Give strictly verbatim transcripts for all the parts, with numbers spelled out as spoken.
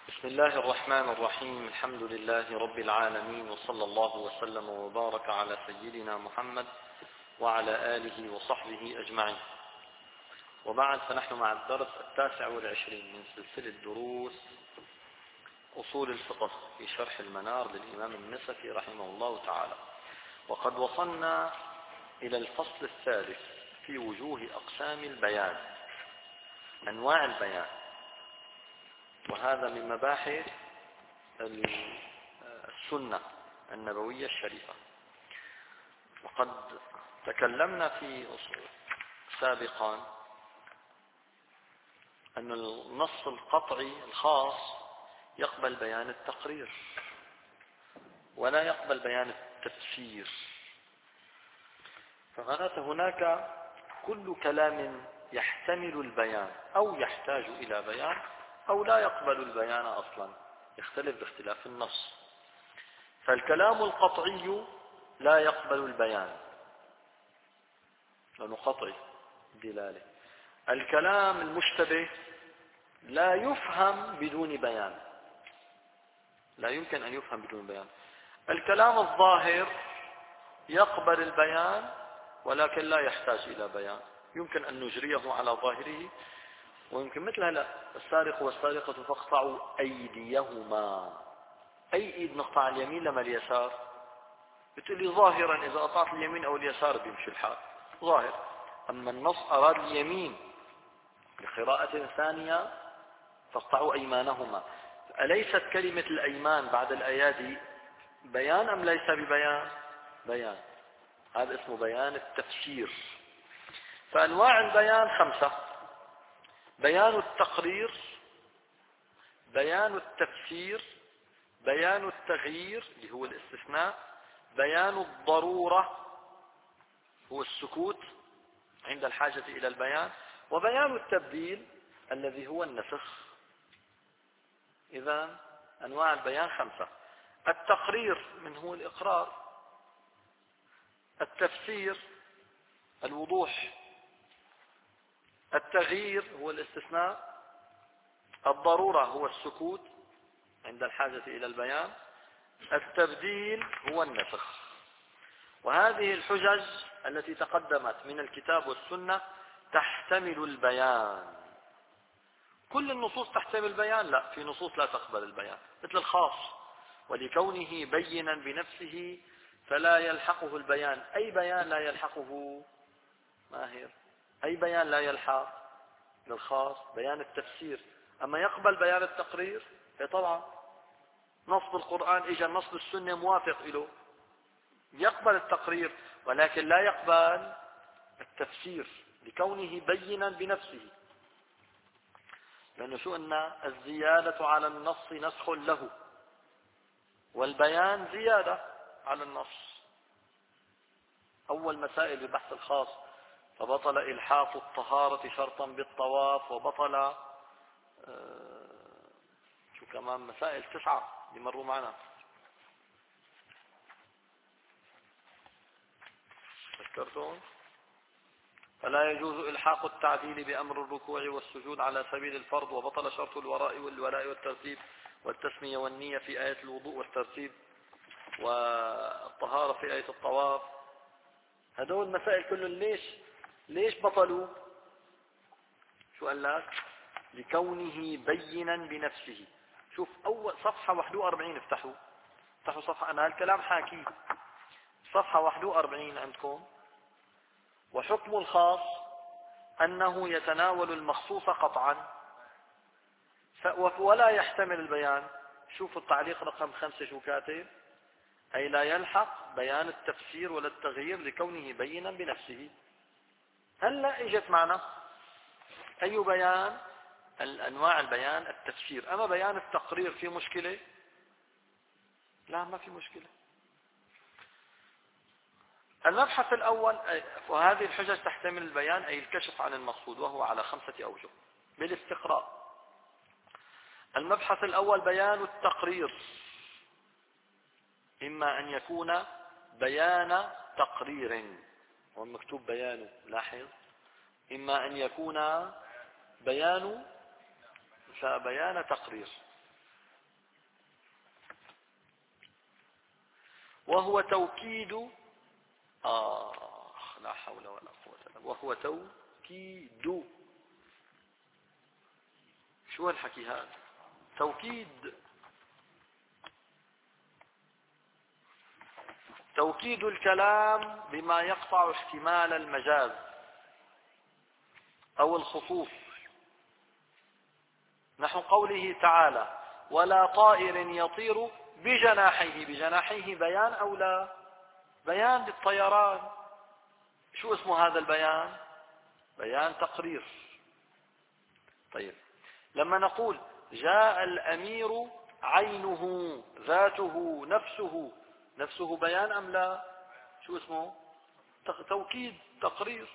بسم الله الرحمن الرحيم. الحمد لله رب العالمين، وصلى الله وسلم وبارك على سيدنا محمد وعلى آله وصحبه أجمعين. وبعد، فنحن مع الدرس التاسع والعشرين من سلسلة دروس أصول الفقه في شرح المنار للإمام النسفي رحمه الله تعالى، وقد وصلنا إلى الفصل الثالث في وجوه أقسام البيان، أنواع البيان، وهذا من مباحث السنة النبوية الشريفة. وقد تكلمنا في سابقا أن النص القطعي الخاص يقبل بيان التقرير ولا يقبل بيان التفسير، فمعناته هناك كل كلام يحتمل البيان أو يحتاج إلى بيان أو لا يقبل البيان أصلا، يختلف باختلاف النص. فالكلام القطعي لا يقبل البيان لأنه قطعي دلالة. الكلام المشتبه لا يفهم بدون بيان، لا يمكن أن يفهم بدون بيان. الكلام الظاهر يقبل البيان ولكن لا يحتاج إلى بيان، يمكن أن نجريه على ظاهره، ويمكن مثل هلا السارق والسارقة فاقطعوا أيديهما. أي إيد نقطع، اليمين لما اليسار؟ بتقول لي ظاهرا إذا قطعت اليمين أو اليسار بيمشي الحال ظاهر. أما النص أراد اليمين بقراءة ثانية فاقطعوا أيمانهما. أليست كلمة الأيمان بعد الأيادي بيان أم ليس ببيان؟ بيان. هذا اسمه بيان التفسير. فأنواع البيان خمسة: بيان التقرير، بيان التفسير، بيان التغيير اللي هو الاستثناء، بيان الضرورة هو السكوت عند الحاجة إلى البيان، وبيان التبديل الذي هو النسخ. إذن أنواع البيان خمسة: التقرير من هو الإقرار، التفسير الوضوح، التغيير هو الاستثناء، الضرورة هو السكوت عند الحاجة إلى البيان، التبديل هو النسخ. وهذه الحجج التي تقدمت من الكتاب والسنة تحتمل البيان. كل النصوص تحتمل البيان؟ لا، في نصوص لا تقبل البيان، مثل الخاص: ولكونه بينا بنفسه فلا يلحقه البيان. أي بيان لا يلحقه ماهر؟ أي بيان لا يلحق للخاص؟ بيان التفسير. أما يقبل بيان التقرير؟ إيه طبعا، نص القرآن إجا، النص السنة موافق له، يقبل التقرير ولكن لا يقبل التفسير لكونه بينا بنفسه. لأنه شو قلنا؟ الزيادة على النص نسخ له، والبيان زيادة على النص. أول مسائل ببحث الخاص: فبطل إلحاق الطهارة شرطا بالطواف، وبطل آه شو كمان مسائل تسعة يمروا معنا، فكرتون؟ فلا يجوز إلحاق التعديل بأمر الركوع والسجود على سبيل الفرض، وبطل شرط الوراء والولاء والترتيب والتسمية والنية في آية الوضوء والترتيب والطهارة في آية الطواف. هذول المسائل كلهم ليش ليش بطلوا؟ شو قال لك؟ لكونه بينا بنفسه. شوف أول صفحة واحد وأربعين، افتحوا افتحوا صفحة، أنا هالكلام حاكي، صفحة واحد وأربعين عندكم: وحكم الخاص أنه يتناول المخصوص قطعا ولا يحتمل البيان. شوفوا التعليق رقم خمسة شو كاتب: أي لا يلحق بيان التفسير ولا التغيير لكونه بينا بنفسه. هلا اجت معنا أي بيان؟ الأنواع البيان التفسير. أما بيان التقرير في مشكلة؟ لا، ما في مشكلة. المبحث الأول، وهذه الحجج تحتمل البيان أي الكشف عن المقصود، وهو على خمسة أوجه بالاستقراء. المبحث الأول بيان التقرير، إما أن يكون بيان تقرير، والمكتوب بيانه، لاحظ، إما أن يكون بيان فبيان تقرير. وهو توكيد آه لا حول ولا قوة إلا بالله. وهو توكيد. شو الحكي هذا؟ توكيد. توكيد الكلام بما يقطع احتمال المجاز أو الخصوص، نحو قوله تعالى ولا طائر يطير بجناحيه. بجناحيه بيان أو لا؟ بيان للطيران. شو اسمه هذا البيان؟ بيان تقرير. طيب لما نقول جاء الأمير عينه ذاته نفسه، نفسه بيان أم لا؟ شو اسمه؟ توكيد تقرير.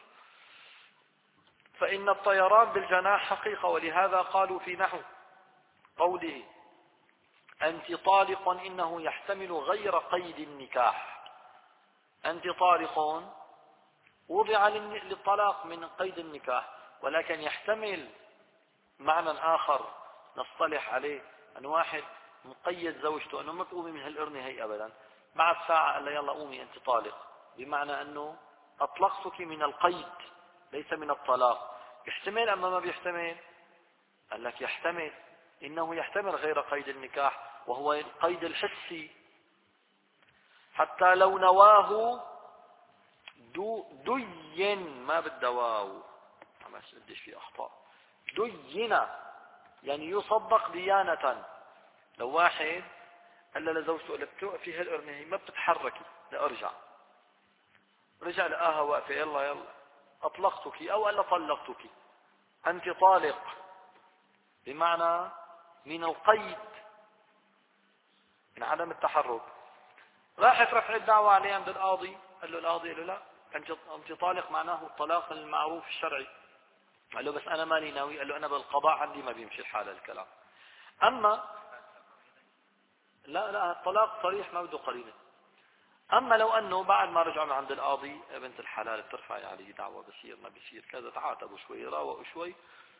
فإن الطيران بالجناح حقيقة، ولهذا قالوا في نحو قوله أنت طالق إنه يحتمل غير قيد النكاح. أنت طالق وضع للطلاق من قيد النكاح، ولكن يحتمل معنى آخر نصطلح عليه، أن واحد مقيد زوجته أنه ما تقومي من هالقرنة هي أبدا، بعد ساعة قال لا يلا قومي أنت طالق، بمعنى أنه أطلقتك من القيد ليس من الطلاق. يحتمل أما ما بيحتمل؟ قال لك يحتمل، إنه يحتمل غير قيد النكاح وهو القيد الحسي. حتى لو نواه دو دين، ما بالدواو، ما بديش في أخطاء، دين يعني يصدق ديانة. لو واحد قال لزوجته لك توقفي هالقرنة هي ما بتتحركي لأرجع، رجع لقاها واقفة، يلا يلا أطلقتك، أو قال طلقتك، أنت طالق، بمعنى من القيد، من عدم التحرك. راحت رفعت دعوة عليه عند القاضي، قال له القاضي قال له لا أنت أنت طالق، معناه الطلاق المعروف الشرعي. قال له بس أنا مالي ناوي، قال له أنا بالقضاء عندي ما بيمشي الحال الكلام. أما لا لا الطلاق صريح ما بده قرينة. أما لو أنه بعد ما رجعوا من عند القاضي بنت الحلال بترفعي عليه دعوة، بصير ما بصير كذا، تعاتبوا شوي راوقوا شوي،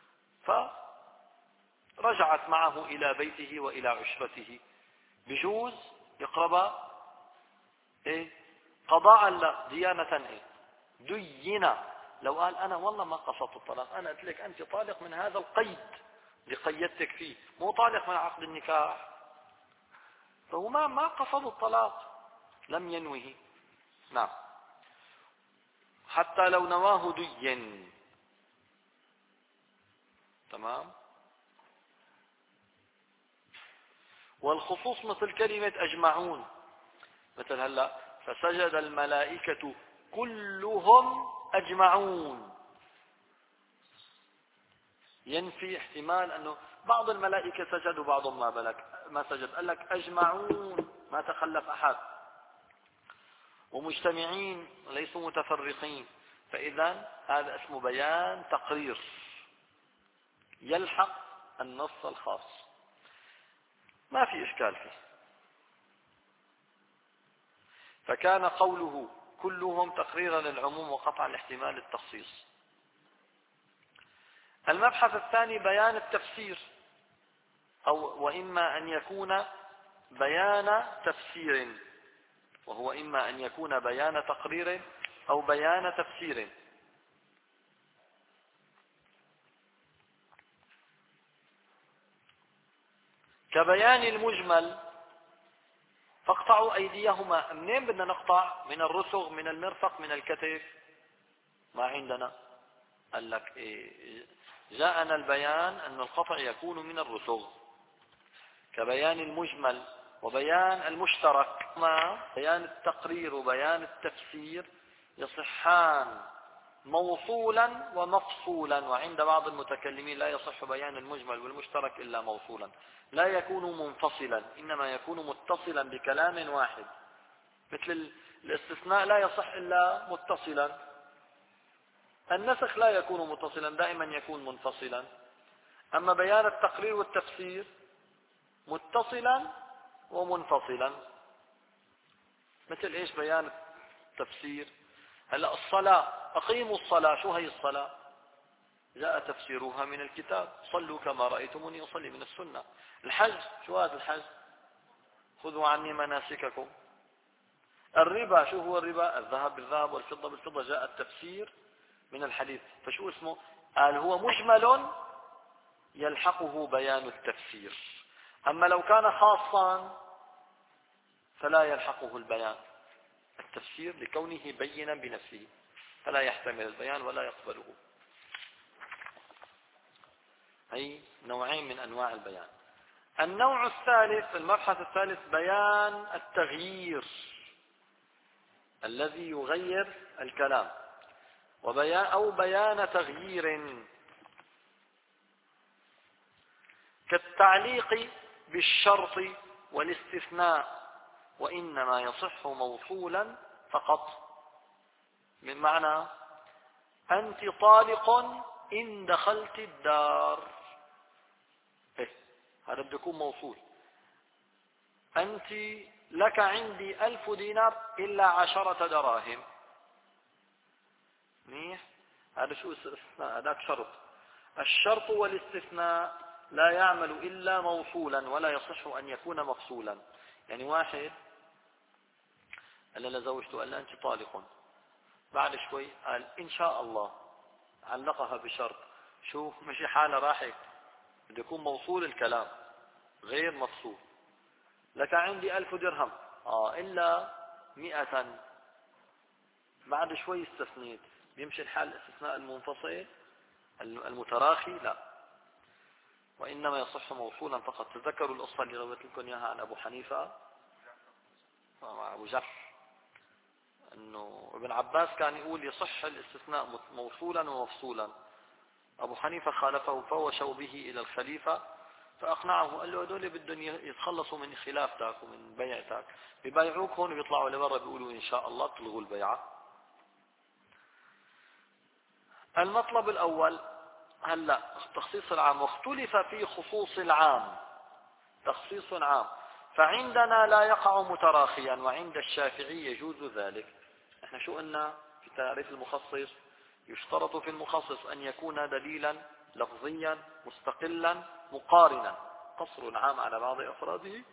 فرجعت معه إلى بيته وإلى عشرته، بجوز يقرب إيه قضاء لا ديانة إيه دينا. لو قال أنا والله ما قصدت الطلاق، أنا قلت لك أنت طالق من هذا القيد اللي قيدتك فيه، مو طالق من عقد النكاح، فهو ما ما قصد الطلاق، لم ينوه. نعم. حتى لو نواه دين. تمام. والخصوص مثل كلمة أجمعون، مثل هلا فسجد الملائكة كلهم أجمعون، ينفي احتمال أنه بعض الملائكة سجد وبعضهم ما بلك ما سجد، قال لك أجمعون ما تخلف أحد، ومجتمعين ليسوا متفرقين. فإذا هذا اسمه بيان تقرير يلحق النص الخاص، ما في إشكال فيه. فكان قوله كلهم تقريرا للعموم وقطعا لاحتمال التخصيص. المبحث الثاني بيان التفسير، أو وإما أن يكون بيان تفسير، وهو إما أن يكون بيان تقرير أو بيان تفسير. كبيان المجمل فاقطعوا أيديهما. منين بدنا نقطع؟ من الرسغ، من المرفق، من الكتف؟ ما عندنا. قال لك إيه؟ جاءنا البيان أن القطع يكون من الرسغ. كبيان المجمل وبيان المشترك، ما بيان التقرير وبيان التفسير يصحان موصولا ومفصولا، وعند بعض المتكلمين لا يصح بيان المجمل والمشترك إلا موصولا، لا يكون منفصلا، إنما يكون متصلا بكلام واحد. مثل الاستثناء لا يصح إلا متصلا، النسخ لا يكون متصلا، دائما يكون منفصلا. أما بيان التقرير والتفسير متصلا ومنفصلا. مثل ايش بيان التفسير؟ هلا الصلاة، أقيموا الصلاة، شو هي الصلاة؟ جاء تفسيرها من الكتاب، صلوا كما رأيتموني أصلي، من السنة. الحج، شو هذا الحج؟ خذوا عني مناسككم. الربا شو هو الربا؟ الذهب بالذهب والفضة بالفضة، جاء التفسير من الحديث. فشو اسمه؟ قال هو مجمل يلحقه بيان التفسير. أما لو كان خاصا فلا يلحقه البيان التفسير لكونه بينا بنفسه، فلا يحتمل البيان ولا يقبله. أي نوعين من أنواع البيان. النوع الثالث، المبحث الثالث، بيان التغيير الذي يغير الكلام، وبيان أو بيان تغيير، كالتعليق بالشرط والاستثناء، وإنما يصح موصولا فقط. من معنى أنت طالق إن دخلت الدار، إيه؟ هذا بده يكون موصول. أنت لك عندي ألف دينار إلا عشرة دراهم، منيح؟ هذا شو استثناء؟ هذاك شرط. الشرط والاستثناء لا يعمل إلا موصولا، ولا يصح أن يكون مفصولا. يعني واحد قال لزوجته، قال أنت طالق، بعد شوي قال إن شاء الله، علقها بشرط. شو مشي حالة راحت، بده يكون موصول الكلام غير مفصول. لك عندي ألف درهم آه إلا مئة، بعد شوي استثنيت. بيمشي الحال الاستثناء المنفصل المتراخي؟ لا، وإنما يصح موصولا فقط. تذكروا القصة اللي رويت لكم إياها عن أبو حنيفة مع أبو جعفر، أنه ابن عباس كان يقول يصح الاستثناء موصولا ومفصولا. أبو حنيفة خالفه، فوشوا به إلى الخليفة فأقنعه، قال له هذول بدهم يتخلصوا من خلافتك ومن بيعتك، بيبايعوك هون ويطلعوا لبرا بيقولوا إن شاء الله تلغوا البيعة. المطلب الأول هلا تخصيص العام، واختلف في خصوص العام. تخصيص عام، فعندنا لا يقع متراخيا، وعند الشافعي يجوز ذلك. احنا شو قلنا في تعريف المخصص؟ يشترط في المخصص أن يكون دليلا لفظيا مستقلا مقارنا. قصر العام على بعض أفراده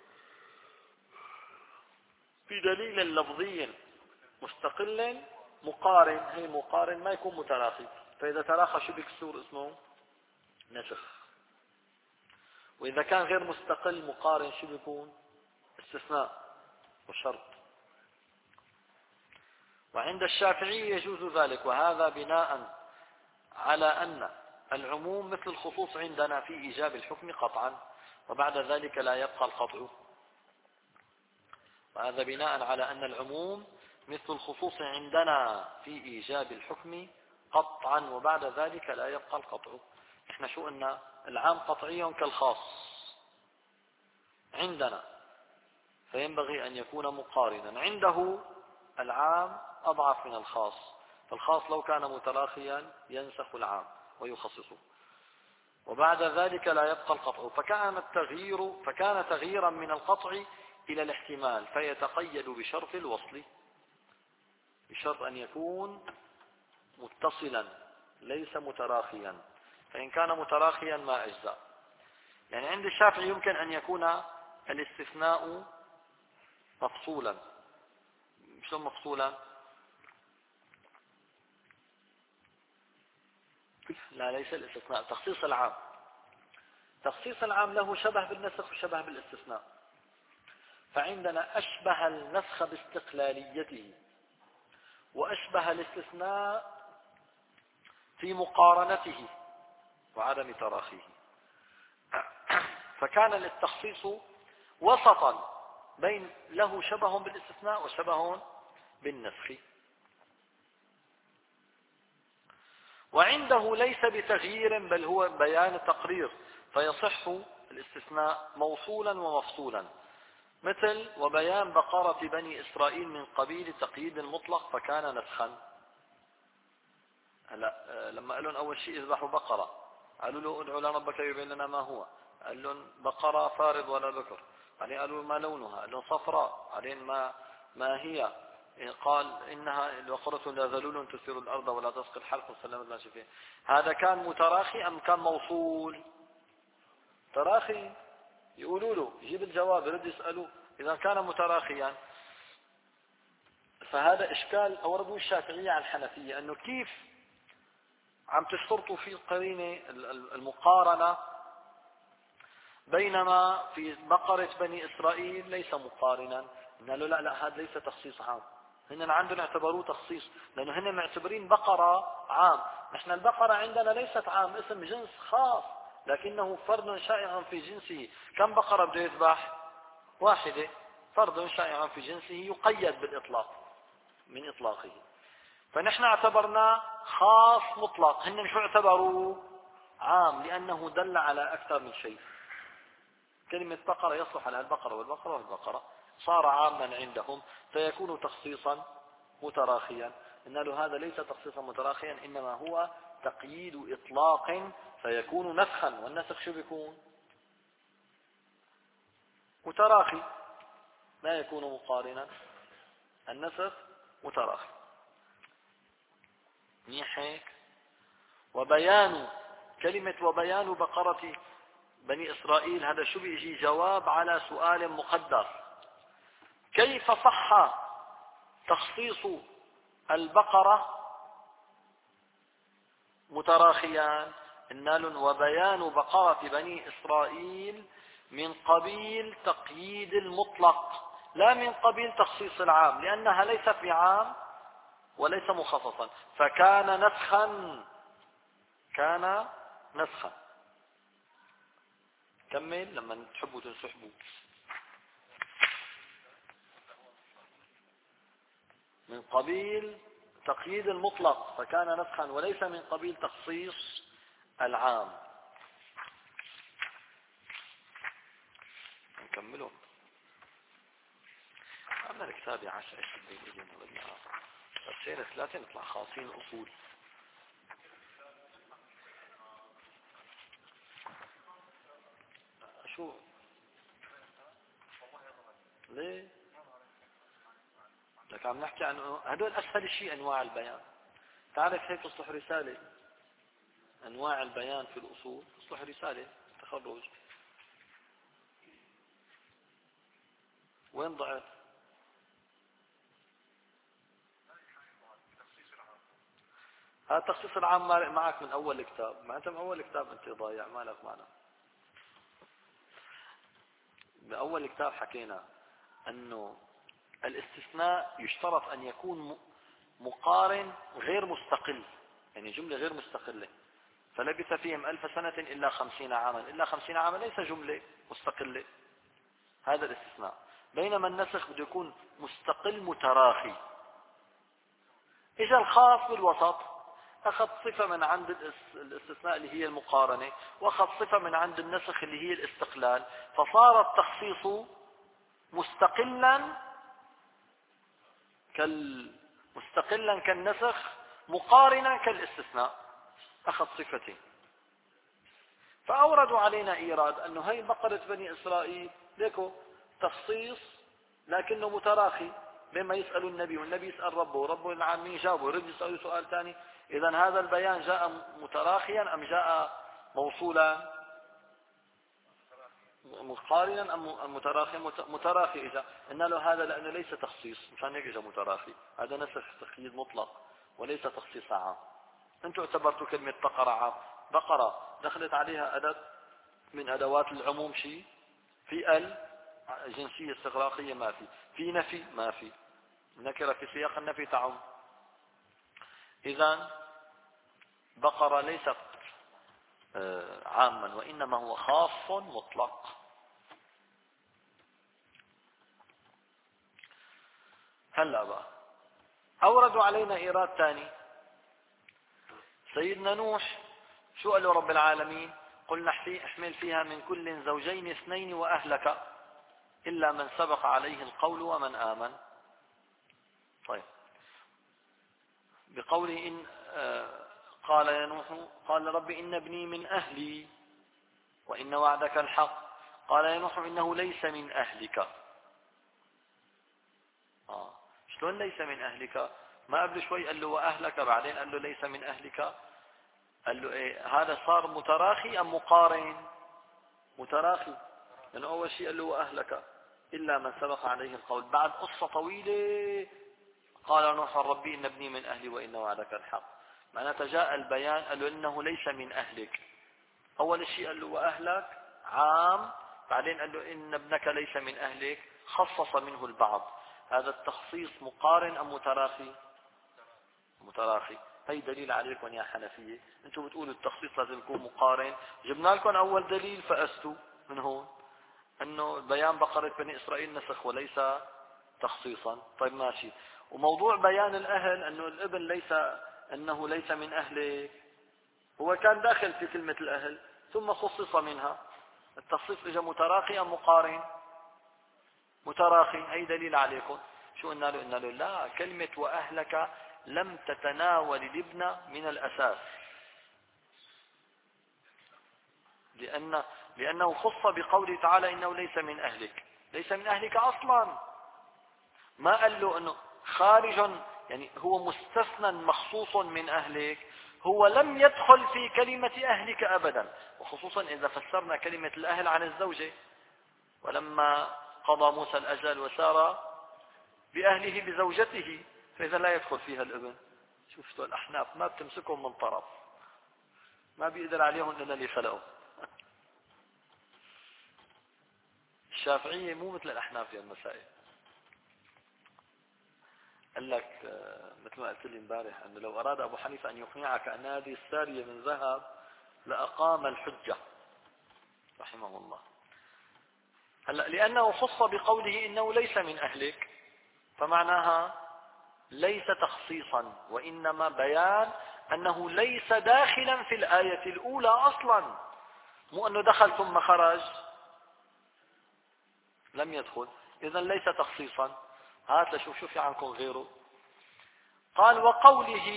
في دليل لفظي مستقل مقارن. هي مقارن ما يكون متراخي، فإذا تراخى شو بيكسور اسمه نسخ. وإذا كان غير مستقل مقارن شو بيكون؟ استثناء وشرط. وعند الشافعي يجوز ذلك، وهذا بناء على أن العموم مثل الخصوص عندنا في إيجاب الحكم قطعا، وبعد ذلك لا يبقى القطع. وهذا بناء على أن العموم مثل الخصوص عندنا في إيجاب الحكم قطعا، وبعد ذلك لا يبقى القطع. احنا شو قلنا؟ العام قطعي كالخاص عندنا، فينبغي أن يكون مقارنا. عنده العام أضعف من الخاص، فالخاص لو كان متراخيا ينسخ العام ويخصصه، وبعد ذلك لا يبقى القطع. فكان التغيير فكان تغييرا من القطع إلى الاحتمال، فيتقيد بشرط الوصل، بشرط أن يكون متصلا ليس متراخيا، فإن كان متراخيا ما أجزاء. يعني عند الشافعي يمكن أن يكون الاستثناء مفصولا. شو مفصولا؟ لا، ليس الاستثناء، تخصيص العام. تخصيص العام له شبه بالنسخ وشبه بالاستثناء. فعندنا أشبه النسخ باستقلاليته، وأشبه الاستثناء في مقارنته وعدم تراخيه. فكان للتخصيص وسطا بين له شبه بالاستثناء وشبه بالنسخ. وعنده ليس بتغيير بل هو بيان تقرير، فيصح الاستثناء موصولا ومفصولا، مثل وبيان بقرة بني إسرائيل من قبيل تقييد المطلق فكان نسخا. هلا لما قال لهم أول شيء اذبحوا بقرة، قالوا له ادعوا لربك يبين لنا ما هو، قال لهم بقرة فارض ولا بكر. بعدين قالوا ما لونها، قال لهم صفراء. بعدين ما ما هي، قال إنها بقرة لا ذلول تثير الأرض ولا تسقي الحرث وسلمت ما فيه. هذا كان متراخي أم كان موصول؟ تراخي. يقولوا له يجيب الجواب، يرد يسألوا إذا كان متراخيا فهذا إشكال أورده الشافعية على الحنفية، أنه كيف عم تشترطوا في القرينة المقارنة بينما في بقرة بني إسرائيل ليس مقارنا. قالوا لا لا هذا ليس تخصيص عام، هن عندهم اعتبروه تخصيص لأنه هن معتبرين بقرة عام. نحن البقرة عندنا ليست عام، اسم جنس خاص لكنه فرد شائع في جنسه. كم بقرة بده يذبح؟ واحدة، فرد شائع في جنسه يقيد بالإطلاق من إطلاقه. فنحن اعتبرنا خاص مطلق، هن شو اعتبروا؟ عام، لأنه دل على أكثر من شيء. كلمة بقرة يصلح على البقرة والبقرة والبقرة، صار عاما عندهم فيكون تخصيصا متراخيا. إن له هذا ليس تخصيصا متراخيا، إنما هو تقييد إطلاق فيكون نسخا. والنسخ شو بيكون؟ متراخي، لا يكون مقارنا. النسخ متراخي. منيح هيك. وبيان كلمة وبيان بقرة بني إسرائيل، هذا شو بيجي؟ جواب على سؤال مقدر: كيف صح تخصيص البقرة متراخيا؟ إن لن وبيان بقرة بني إسرائيل من قبيل تقييد المطلق لا من قبيل تخصيص العام، لأنها ليست بعام وليس مخصصا، فكان نسخا. كان نسخا. كمل لما تحبوا تنسحبوا. من قبيل تقييد المطلق فكان نسخا وليس من قبيل تخصيص العام. نكمله. عمنا الكتاب يا عشرة شبين إلينا بدنا درسين ثلاثة نطلع خاصين أصول. شو ليه؟ لك عم نحكي عن هدول أسهل شيء أنواع البيان. تعرف هيك تصلح رسالة أنواع البيان في الأصول، تصلح رسالة تخرج. وين ضعت؟ هذا تخصيص العام معك من أول الكتاب، ما أنت من أول الكتاب أنت ضايع مالك معنا. بأول الكتاب حكينا أنه الاستثناء يشترط أن يكون مقارن غير مستقل، يعني جملة غير مستقلة. فلبث فيهم ألف سنة إلا خمسين عاما، إلا خمسين عاما ليس جملة مستقلة، هذا الاستثناء. بينما النسخ بده يكون مستقل متراخي. إجا الخاص بالوسط، أخذ صفة من عند الاستثناء اللي هي المقارنة، وأخذ صفة من عند النسخ اللي هي الاستقلال، فصار التخصيص مستقلا كال مستقلا كالنسخ، مقارنا كالاستثناء، أخذ صفتين. فأوردوا علينا إيراد أنه هي بقرة بني إسرائيل ليكو تخصيص لكنه متراخي، بما يسألوا النبي والنبي يسأل ربه وربه العالمين جاوبه، يرد يسألوا سؤال ثاني. إذن هذا البيان جاء متراخيا أم جاء موصولا؟ مقارنا أم متراخي؟ متراخي. إذا إن له هذا لأنه ليس تخصيص، مشان هيك إجا متراخي. هذا نسخ تقييد مطلق وليس تخصيص عام. أنتم اعتبرتوا كلمة بقرة عام. بقرة دخلت عليها أداة من أدوات العموم شيء؟ في ال جنسية استغراقية ما في، في نفي ما في، نكرة في سياق النفي تعم. إذن بقرة ليست عاما وإنما هو خاص مطلق. هلا بقى أوردوا علينا إيراد ثاني. سيدنا نوح شو قال له رب العالمين؟ قلنا احمل فيها من كل زوجين اثنين وأهلك إلا من سبق عليه القول ومن آمن. طيب، بقوله إن قال يا نوح قال رب إن ابني من أهلي وإن وعدك الحق. قال يا نوح إنه ليس من أهلك. آه. شلون ليس من أهلك؟ ما قبل شوي قال له وأهلك، بعدين قال له ليس من أهلك. قال له إيه؟ هذا صار متراخي أم مقارن؟ متراخي، لأنه أول شيء قال له وأهلك إلا من سبق عليه القول، بعد قصة طويلة قال نوح ربي إن ابني من أهلي وإن وعدك الحق. معناتها جاء البيان قال له إنه ليس من أهلك. أول شيء قال له وأهلك عام، بعدين قال له إن ابنك ليس من أهلك، خصص منه البعض. هذا التخصيص مقارن أم متراخي؟ متراخي. هي دليل عليكم يا حنفية، انتم بتقولوا التخصيص لازم يكون مقارن، جبنا لكم أول دليل فأستوا من هون أنه بيان بقرة بني إسرائيل نسخ وليس تخصيصا. طيب ماشي. وموضوع بيان الأهل أنه الابن ليس أنه ليس من أهله، هو كان داخل في كلمة الأهل ثم خصص منها. التخصيص اجى متراخي أم مقارن؟ متراخي. أي دليل عليكم؟ شو قلنا له؟ قلنا له لا، كلمة وأهلك لم تتناول الابن من الأساس، لأن لأنه خص بقوله تعالى إنه ليس من أهلك. ليس من أهلك أصلا، ما قال له أنه خارج، يعني هو مستثنى مخصوص من أهلك، هو لم يدخل في كلمة أهلك أبدا. وخصوصا إذا فسرنا كلمة الأهل عن الزوجة، ولما قضى موسى الأجل وسار بأهله بزوجته، فإذا لا يدخل فيها الابن. شفتوا الأحناف ما بتمسكهم من طرف، ما بيقدر عليهم إلا اللي خلقوا. الشافعية مو مثل الأحناف في المسائل. قال لك مثل ما قلت لي امبارح أنه لو أراد أبو حنيفة أن يقنعك أن هذه السارية من ذهب لأقام الحجة رحمه الله. هلا لأنه خص بقوله إنه ليس من أهلك، فمعناها ليس تخصيصا وإنما بيان أنه ليس داخلا في الآية الأولى أصلا، مو أنه دخل ثم خرج، لم يدخل. إذن ليس تخصيصا. هات لشوف شو في عنكم غيره. قال وقوله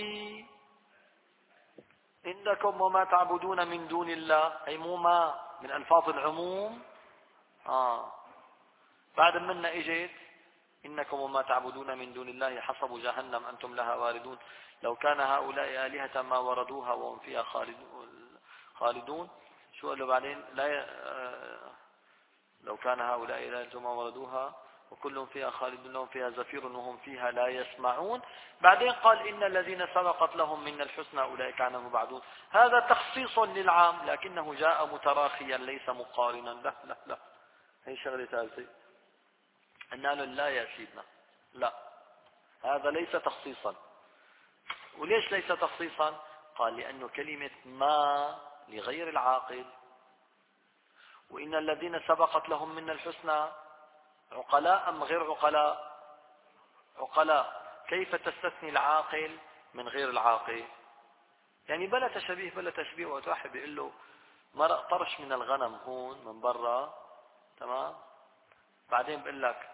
إنكم وما تعبدون من دون الله، أي مو ما من ألفاظ العموم. آه. بعد منا إجيت إنكم وما تعبدون من دون الله حصب جهنم أنتم لها واردون لو كان هؤلاء آلهة ما وردوها وهم فيها خالدون. شو قالوا بعدين؟ لا ي... لو كان هؤلاء آلهة ما وردوها وكل فيها خالدون لهم فيها زفير وهم فيها لا يسمعون. بعدين قال إن الذين سبقت لهم من الحسنى أولئك عنهم مبعدون. هذا تخصيص للعام لكنه جاء متراخيا ليس مقارنا. لا لا لا، هي شغلة ثالثة. قلنا له لا يا سيدنا، لا، هذا ليس تخصيصا. وليش ليس تخصيصا؟ قال لأنه كلمة ما لغير العاقل، وإن الذين سبقت لهم من الحسنى عقلاء أم غير عقلاء؟ عقلاء. كيف تستثني العاقل من غير العاقل؟ يعني بلا تشبيه بلا تشبيه. وتواحد بيقول له مرق طرش من الغنم هون من برا، تمام، بعدين بقول لك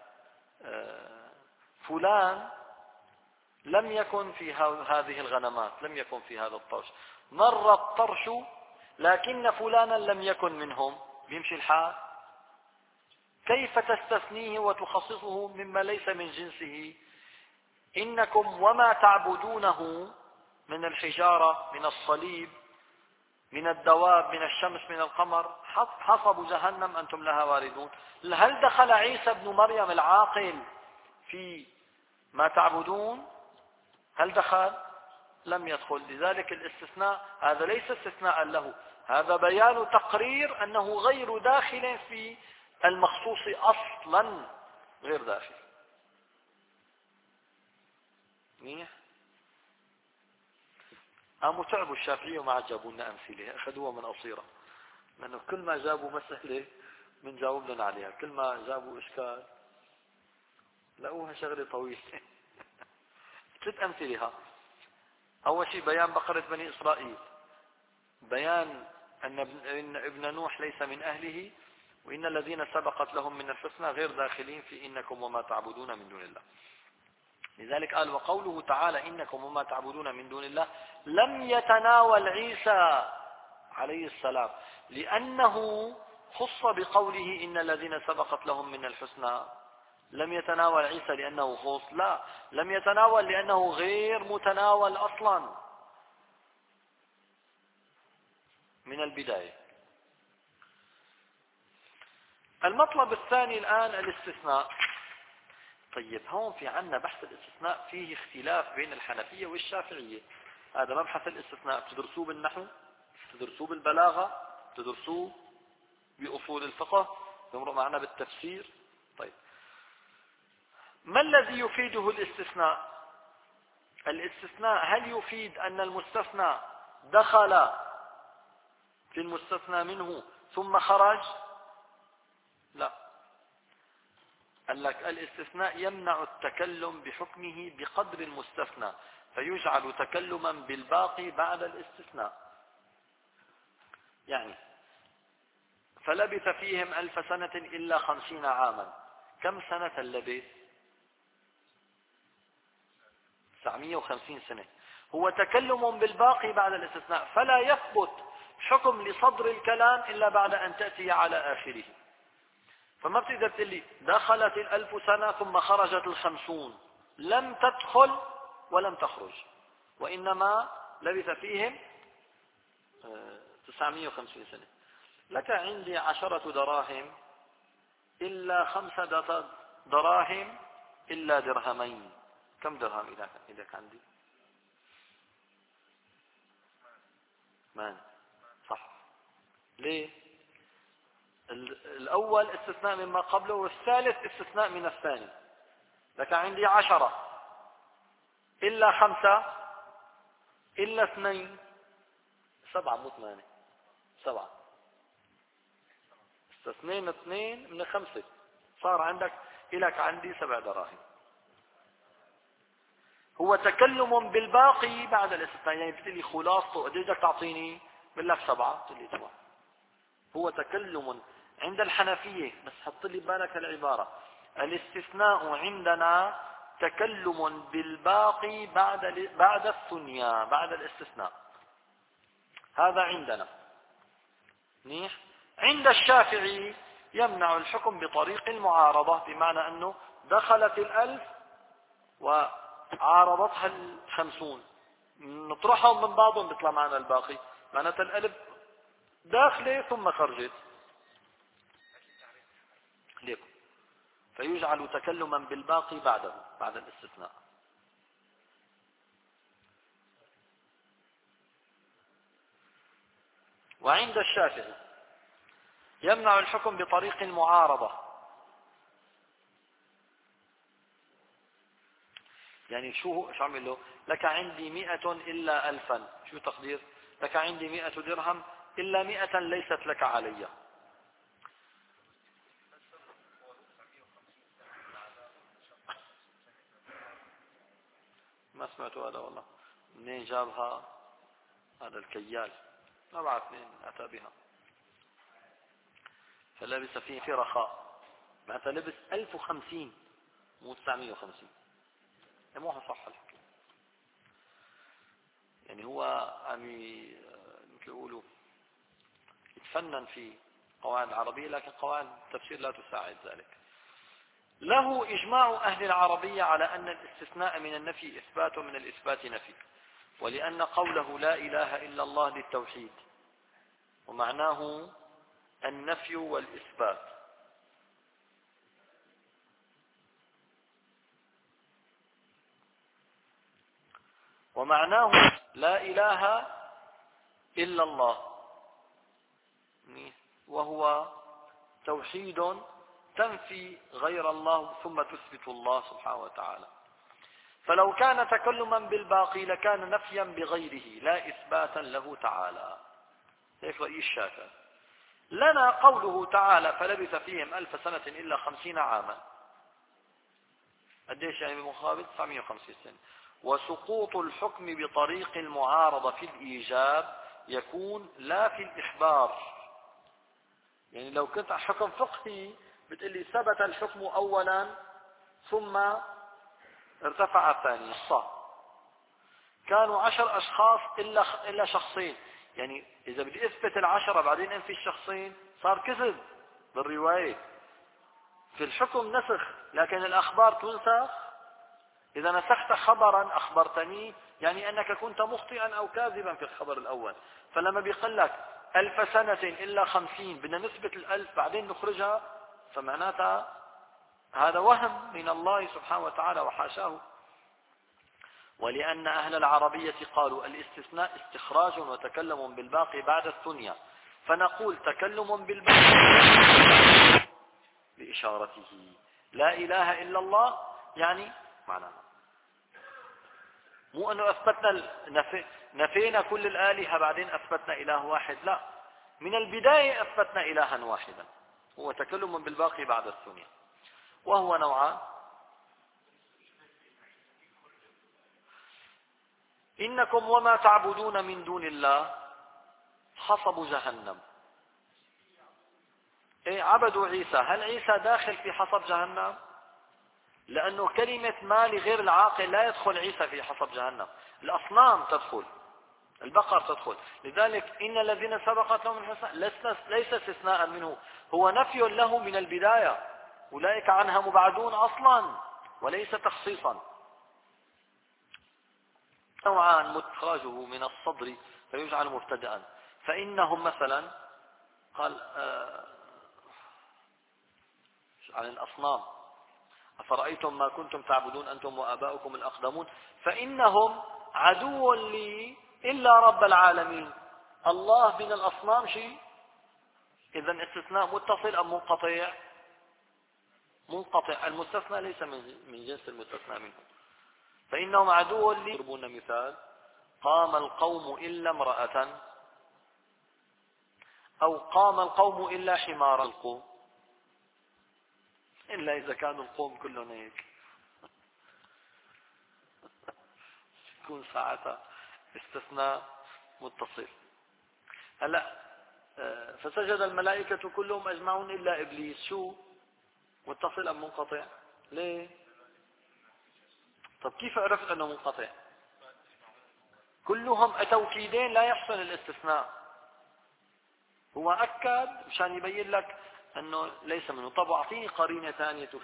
فلان لم يكن في هذه الغنمات، لم يكن في هذا الطرش، مر الطرش لكن فلانا لم يكن منهم، بيمشي الحال؟ كيف تستثنيه وتخصصه مما ليس من جنسه؟ إنكم وما تعبدونه من الحجارة من الصليب من الدواب من الشمس من القمر حصب جهنم أنتم لها واردون. هل دخل عيسى ابن مريم العاقل في ما تعبدون؟ هل دخل؟ لم يدخل. لذلك الاستثناء هذا ليس استثناء له، هذا بيان تقرير أنه غير داخل في المخصوص أصلا، غير داخل. منيح. قاموا تعبوا الشافعية وما جابوا لنا أمثلة، أخذوها من قصيرة، لأنه كل ما جابوا مسألة من جاوب لنا عليها، كل ما جابوا إشكال لقوها شغلة طويلة. ثلاث أمثلة. أول شيء بيان بقرة بني إسرائيل، بيان أن ابن نوح ليس من أهله، وإن الذين سبقت لهم من الحسنى غير داخلين في إنكم وما تعبدون من دون الله. لذلك قال وقوله تعالى إنكم وما تعبدون من دون الله لم يتناول عيسى عليه السلام، لأنه خص بقوله إن الذين سبقت لهم من الحسنى. لم يتناول عيسى لأنه خص، لا، لم يتناول لأنه غير متناول أصلا من البداية. المطلب الثاني الآن الاستثناء. طيب هون في عنا بحث الاستثناء فيه اختلاف بين الحنفية والشافعية. هذا مبحث الاستثناء بتدرسوه بالنحو، بتدرسوه بالبلاغة، بتدرسوه بأصول الفقه، يمرق معنا بالتفسير. طيب ما الذي يفيده الاستثناء؟ الاستثناء هل يفيد أن المستثنى دخل في المستثنى منه ثم خرج؟ لا. قال لك الاستثناء يمنع التكلم بحكمه بقدر المستثنى، فيجعل تكلما بالباقي بعد الاستثناء. يعني فلبث فيهم ألف سنة إلا خمسين عاما، كم سنة اللبث؟ تسعمائة وخمسين سنة. هو تكلم بالباقي بعد الاستثناء، فلا يثبت حكم لصدر الكلام إلا بعد أن تأتي على آخره. فما بتقدر تقول لي دخلت الألف سنة ثم خرجت الخمسون، لم تدخل ولم تخرج، وإنما لبث فيهم تسعمائة وخمسين سنة. لك عندي عشرة دراهم إلا خمسة دراهم إلا درهمين، كم درهم إذا كان عندي؟ مان صح. ليه؟ الأول استثناء مما قبله، والثالث استثناء من الثاني. لك عندي عشرة إلا خمسة إلا اثنين، سبعة مو ثمانية، سبعة. استثنين اثنين من خمسة، صار عندك إلك عندي سبع دراهم. هو تكلم بالباقي بعد الاستثناء. يعني بتقلي خلاصته قد بدك تعطيني؟ بقول لك سبعة، بتقلي تمام. هو تكلم عند الحنفية، بس حط لي بالك العبارة، الاستثناء عندنا تكلم بالباقي بعد بعد الثنيا، بعد الاستثناء. هذا عندنا منيح. عند الشافعي يمنع الحكم بطريق المعارضة، بمعنى أنه دخلت الألف وعارضتها الخمسون، نطرحهم من بعضهم بيطلع معنا الباقي، معناتها الألف داخلة ثم خرجت ليكم، فيجعل تكلما بالباقي بعده بعد الاستثناء. وعند الشافعي يمنع الحكم بطريق المعارضة. يعني شو شو عمل له؟ لك عندي مئة إلا ألفا، شو تقدير؟ لك عندي مئة درهم إلا مئة ليست لك علي. ما سمعتوا هذا والله. منين جابها هذا الكيال؟ ما بعرف منين أتى بها. فلبس فيه في رخاء، معناتها لبس ألف وخمسين مو تسعمائة وخمسين. مو صح الحكي. يعني هو عم مثل يقولوا يتفنن في قواعد العربية، لكن قواعد التفسير لا تساعد ذلك. له إجماع أهل العربية على أن الاستثناء من النفي إثبات ومن الإثبات نفي، ولأن قوله لا إله إلا الله للتوحيد، ومعناه النفي والإثبات. ومعناه لا إله إلا الله، وهو توحيد تنفي غير الله ثم تثبت الله سبحانه وتعالى. فلو كان تكلما بالباقي لكان نفيا بغيره لا إثباتا له تعالى. هيك رأي الشافعي. لنا قوله تعالى فلبث فيهم ألف سنة إلا خمسين عاما، قديش يعني بمقابل تسعمائة وخمسين سنة. وسقوط الحكم بطريق المعارضة في الإيجاب يكون لا في الإخبار. يعني لو كنت حكم فقهي بتقلي ثبت الحكم أولا ثم ارتفع ثانيا، صح. كانوا عشر أشخاص إلا إلا شخصين، يعني إذا بدي أثبت العشرة بعدين أنفي الشخصين صار كذب بالرواية. في الحكم نسخ، لكن الأخبار تنسخ. إذا نسخت خبرا أخبرتني يعني أنك كنت مخطئا أو كاذبا في الخبر الأول. فلما بيقول لك ألف سنة إلا خمسين بدنا نثبت الألف بعدين نخرجها، فمعناتها هذا وهم من الله سبحانه وتعالى وحاشاه. ولأن أهل العربية قالوا الاستثناء استخراج وتكلم بالباقي بعد الثنيا، فنقول تكلم بالباقي بإشارته لا إله إلا الله، يعني معناها مو أنه أثبتنا نفي نفينا كل الآلهة بعدين أثبتنا إله واحد، لا، من البداية أثبتنا إلها واحدا، هو تكلم بالباقي بعد الثنيا. وهو نوعان: إنكم وما تعبدون من دون الله حصب جهنم. إيه، عبدوا عيسى، هل عيسى داخل في حصب جهنم؟ لأنه كلمة ما لغير العاقل لا يدخل عيسى في حصب جهنم، الأصنام تدخل، البقر تدخل. لذلك إن الذين سبقت لهم الحسنى ليس استثناء منه، هو نفي له من البداية، أولئك عنها مبعدون أصلا وليس تخصيصا. نوعان: مخرجه من الصدر فيجعل مبتدأ، فإنهم مثلا قال آه عن الأصنام: أفرأيتم ما كنتم تعبدون أنتم وآباؤكم الأقدمون فإنهم عدو لي إلا رب العالمين. الله من الأصنام شيء، إذن استثناء متصل أم منقطع؟ منقطع، المستثنى ليس من جنس المستثنى منه. فإنهم عدو لي. يضربون مثال: قام القوم إلا امرأة، أو قام القوم إلا حمار القوم، إلا إذا كانوا القوم كلهم هيك يكون ساعتها استثناء متصل. هلا فسجد الملائكة كلهم أجمعون إلا إبليس، شو متصل أم منقطع؟ ليه؟ طب كيف عرفت أنه منقطع؟ كلهم توكيدين لا يحصل الاستثناء، هو أكد مشان يبين لك أنه ليس منه. طب أعطيني قرينة ثانية تفيد،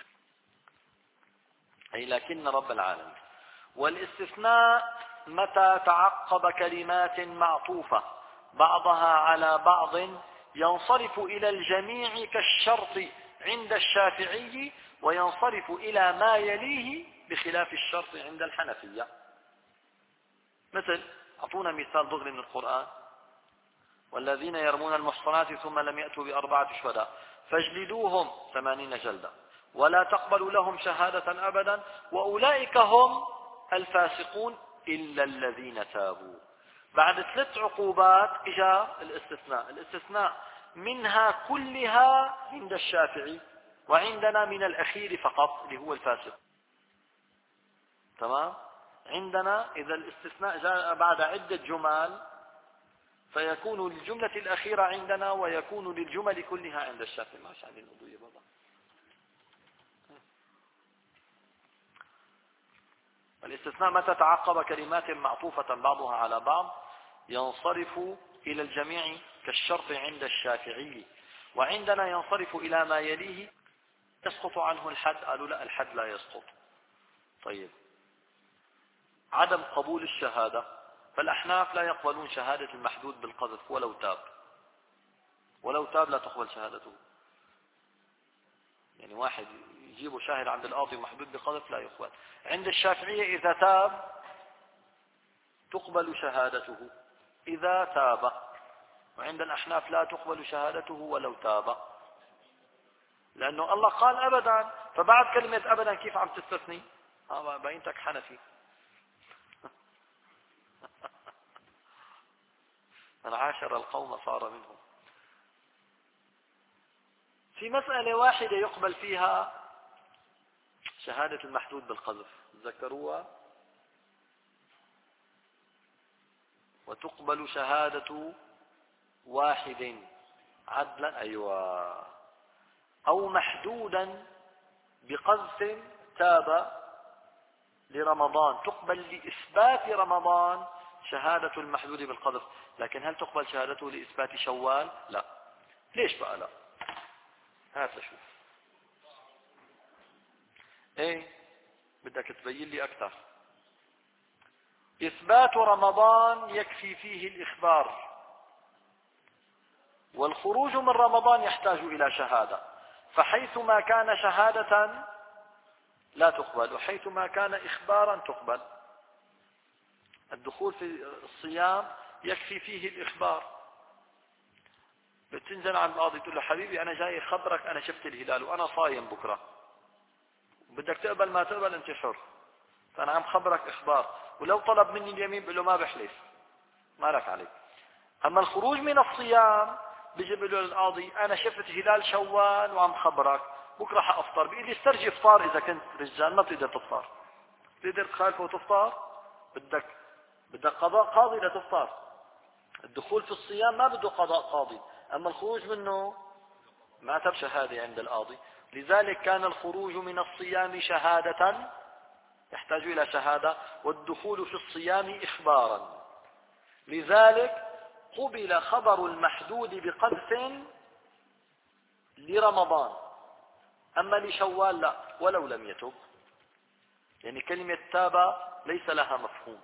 أي لكن رب العالمين. والاستثناء متى تعقب كلمات معطوفة بعضها على بعض ينصرف إلى الجميع كالشرط عند الشافعي، وينصرف إلى ما يليه بخلاف الشرط عند الحنفية. مثل، أعطونا مثال ضغري من القرآن: والذين يرمون المحصنات ثم لم يأتوا بأربعة شهداء فاجلدوهم ثمانين جلدة ولا تقبلوا لهم شهادة أبدا وأولئك هم الفاسقون إلا الذين تابوا. بعد ثلاث عقوبات إجا الاستثناء، الاستثناء منها كلها عند الشافعي، وعندنا من الأخير فقط اللي هو الفاسق. تمام؟ عندنا إذا الاستثناء جاء بعد عدة جمل فيكون للجملة الأخيرة عندنا ويكون للجمل كلها عند الشافعي. ماش عندي الأضوية بابا. الاستثناء متى تعقب كلمات معطوفة بعضها على بعض ينصرف إلى الجميع كالشرط عند الشافعي، وعندنا ينصرف إلى ما يليه يسقط عنه الحد. قالوا لا، الحد لا يسقط. طيب، عدم قبول الشهادة، فالأحناف لا يقبلون شهادة المحدود بالقذف ولو تاب، ولو تاب لا تقبل شهادته. يعني واحد يجيبه شاهد عند القاضي محدود بقذف لا يقبل. عند الشافعية إذا تاب تقبل شهادته إذا تاب، وعند الأحناف لا تقبل شهادته ولو تاب، لأنه الله قال أبدا، فبعد كلمة أبدا كيف عم تستثني؟ ها بينتك حنفي. من عاشر القوم صار منهم. في مسألة واحدة يقبل فيها شهادة المحدود بالقذف، تذكروها؟ وتقبل شهادة واحد عدلا، أيوة، أو محدودا بقذف تاب لرمضان، تقبل لإثبات رمضان شهادة المحدود بالقذف. لكن هل تقبل شهادته لإثبات شوال؟ لا. ليش بقى لا؟ هات شوف. ايه بدك تبين لي أكثر. إثبات رمضان يكفي فيه الإخبار، والخروج من رمضان يحتاج إلى شهادة، فحيثما كان شهادة لا تقبل، وحيثما كان إخبارا تقبل. الدخول في الصيام يكفي فيه الإخبار. بتنزل عن القاضي تقول له حبيبي أنا جاي خبرك أنا شفت الهلال وأنا صايم بكرة، بدك تقبل ما تقبل أنت حر، فأنا عم خبرك إخبار. ولو طلب مني اليمين بقول له ما بحلف، ما لك عليك. أما الخروج من الصيام بيجي بيقول له القاضي أنا شفت هلال شوال وعم خبرك بكرة حأفطر، بيقول لي استرجي افطار. إذا كنت رجال ما بتقدر تفطر، تقدر تخالفه وتفطر، بدك بدك قضاء قاضي لتفطر. الدخول في الصيام ما بده قضاء قاضي، أما الخروج منه ما تب شهادة عند القاضي. لذلك كان الخروج من الصيام شهادة، يحتاج إلى شهادة، والدخول في الصيام إخبارا. لذلك قبل خبر المحدود بقذف لرمضان، أما لشوال لا، ولو لم يتب. يعني كلمة تاب ليس لها مفهوم،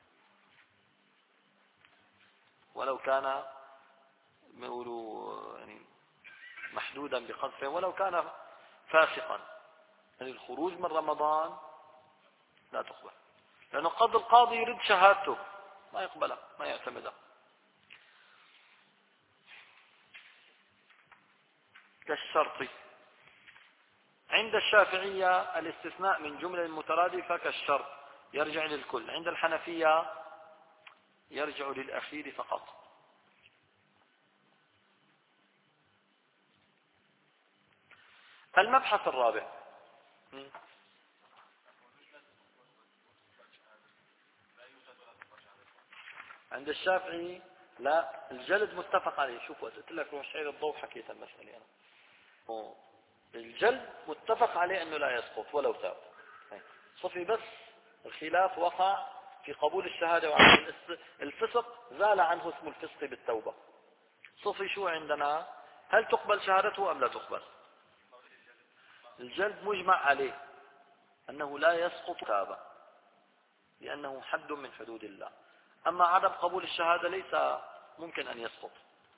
ولو كان يقولوا يعني محدودا بقذف، ولو كان فاسقا. يعني الخروج من رمضان لا تقبل، لأنه قد القاضي يريد شهادته ما يقبلها، ما يعتمدها. كالشرط عند الشافعية الاستثناء من جملة المترادفة كالشرط يرجع للكل، عند الحنفية يرجع للأخير فقط. المبحث الرابع، عند الشافعي لا، الجلد متفق عليه. شوفوا قلت لك روح شعير الضوء حكيت المسألة أنا، الجلد متفق عليه أنه لا يسقط ولو تاب. صفي بس الخلاف وقع في قبول الشهادة وعن الفسق، زال عنه اسم الفسق بالتوبة. صفي شو عندنا؟ هل تقبل شهادته أم لا تقبل؟ الجلد مجمع عليه أنه لا يسقط تابة، لأنه حد من حدود الله. أما عدم قبول الشهادة ليس ممكن أن يسقط.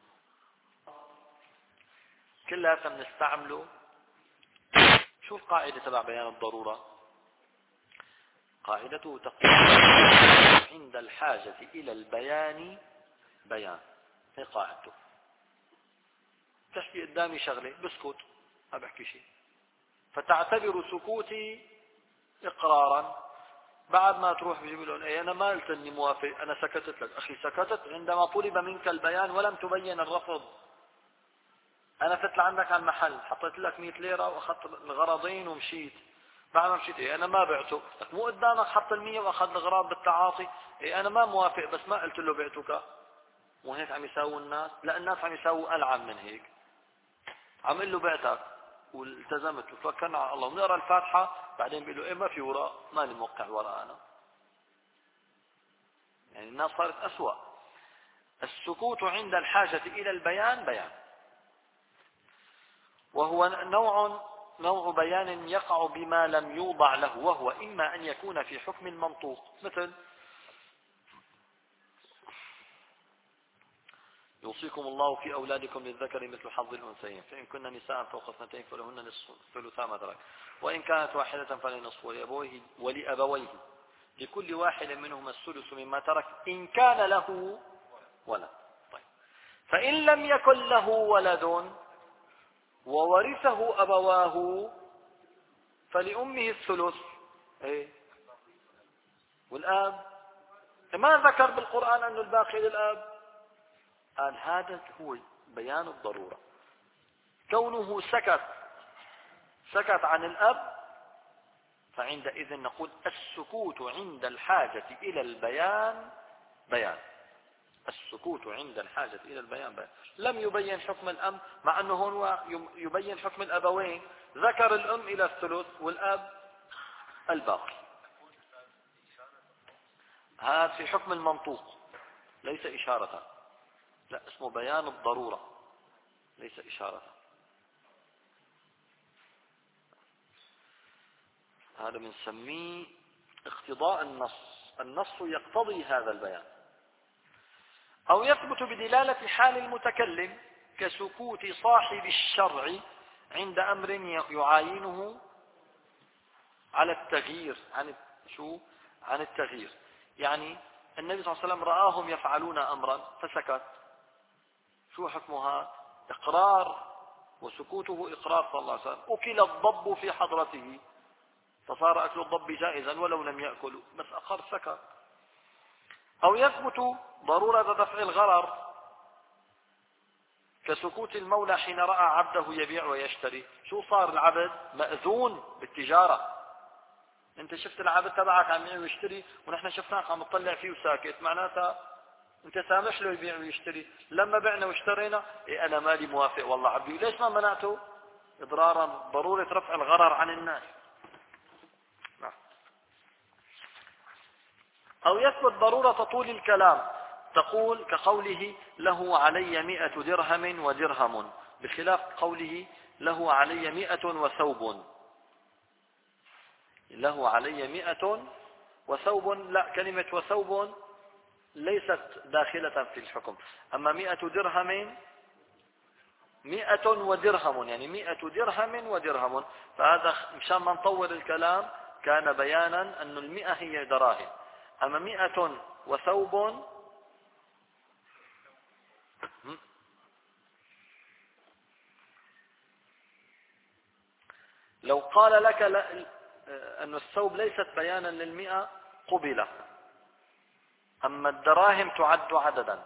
كلها بنستعمله. شو القاعدة تبع بيان الضرورة؟ قاعدته تقول عند الحاجة إلى البيان بيان. هي قاعدته. تحكي قدامي شغلة بسكت ما بحكي شيء، فتعتبر سكوتي إقرارا. بعد ما تروح بيجيب لهم ايه انا ما قلت اني موافق، انا سكتت لك. اخي سكتت عندما طلب منك البيان ولم تبين الرفض. انا فتت لعندك على المحل حطيت لك مئة ليرة واخذت الغرضين ومشيت. بعد ما مشيت ايه انا ما بعته، مو قدامك حط المية واخذ الغراض بالتعاطي. ايه انا ما موافق بس ما قلت له بعتك. وهيك عم يساووا الناس. لا، الناس عم يساووا ألعن من هيك. عم قل له بعتك والتزمت وفكرنا على الله ونقرا الفاتحة، بعدين بيقول له ايه ما في وراء، ماني موقع وراء انا. يعني الناس صارت أسوأ. السكوت عند الحاجة إلى البيان بيان، وهو نوع نوع بيان يقع بما لم يوضع له، وهو إما أن يكون في حكم المنطوق، مثل يوصيكم الله في أولادكم للذكر مثل حظ الأنثيين، فإن كن نساء فوق اثنتين فلهن نصف ثلثا ما ترك، وإن كانت واحدة فلنصف ولأبويه ولأبويه لكل واحد منهما الثلث مما ترك إن كان له ولد. طيب، فإن لم يكن له ولد وورثه أبواه فلأمه الثلث. إيه؟ والآب ما ذكر بالقرآن أن الباقي للآب. قال هذا هو بيان الضرورة. كونه سكت سكت عن الأب، فعندئذ نقول السكوت عند الحاجة إلى البيان بيان. السكوت عند الحاجة إلى البيان بيان. لم يبين حكم الأم، مع أنه هو يبين حكم الأبوين. ذكر الأم إلى الثلث والأب الباقي. هذا في حكم المنطوق ليس إشارة، لا، اسمه بيان الضرورة ليس إشارة. هذا بنسميه اقتضاء النص. النص يقتضي هذا البيان. أو يثبت بدلالة حال المتكلم كسكوت صاحب الشرع عند أمر يعاينه على التغيير، عن شو؟ عن التغيير. يعني النبي صلى الله عليه وسلم رآهم يفعلون أمرا فسكت، شو حكمها؟ إقرار، وسكوته إقرار صلى الله عليه وسلم. أكل الضب في حضرته فصار أكل الضب جائزا ولو لم يأكل، بس أقر سكت. أو يثبت ضرورة دفع الغرر كسكوت المولى حين رأى عبده يبيع ويشتري. شو صار؟ العبد مأذون بالتجارة، انت شفت العبد تبعك عم يبيع ويشتري ونحن شفناك عم تطلع فيه وساكت، معناتها انت سامح له يبيع ويشتري. لما بعنا واشترينا، إيه انا مالي موافق والله عبدي، ليش ما منعته؟ اضرارا، ضرورة رفع الغرر عن الناس. نعم. او يثبت ضرورة طول الكلام، تقول كقوله له علي مئة درهم ودرهم، بخلاف قوله له علي مئة وثوب. له علي مئة وثوب، لا، كلمة وثوب ليست داخلة في الحكم. أما مئة درهم، مئة ودرهم، يعني مئة درهم ودرهم، فهذا مشان ما نطور الكلام كان بيانا أن المئة هي دراهم. أما مئة وثوب، لو قال لك أن الثوب ليست بيانا للمئة قبل، أما الدراهم تعد عددا.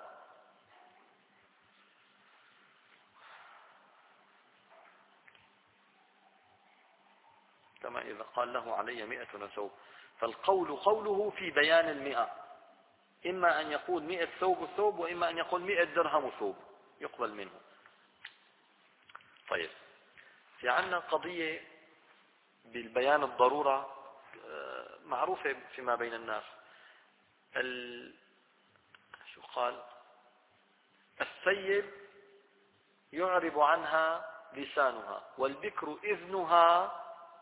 كما إذا قال له علي مئة ثوب، فالقول قوله في بيان المئة، إما أن يقول مئة ثوب ثوب، وإما أن يقول مئة درهم ثوب، يقبل منه. طيب، في عنا قضية بالبيان الضرورة معروفة فيما بين الناس. ال... شو قال؟ الثيب يعرب عنها لسانها، والبكر إذنها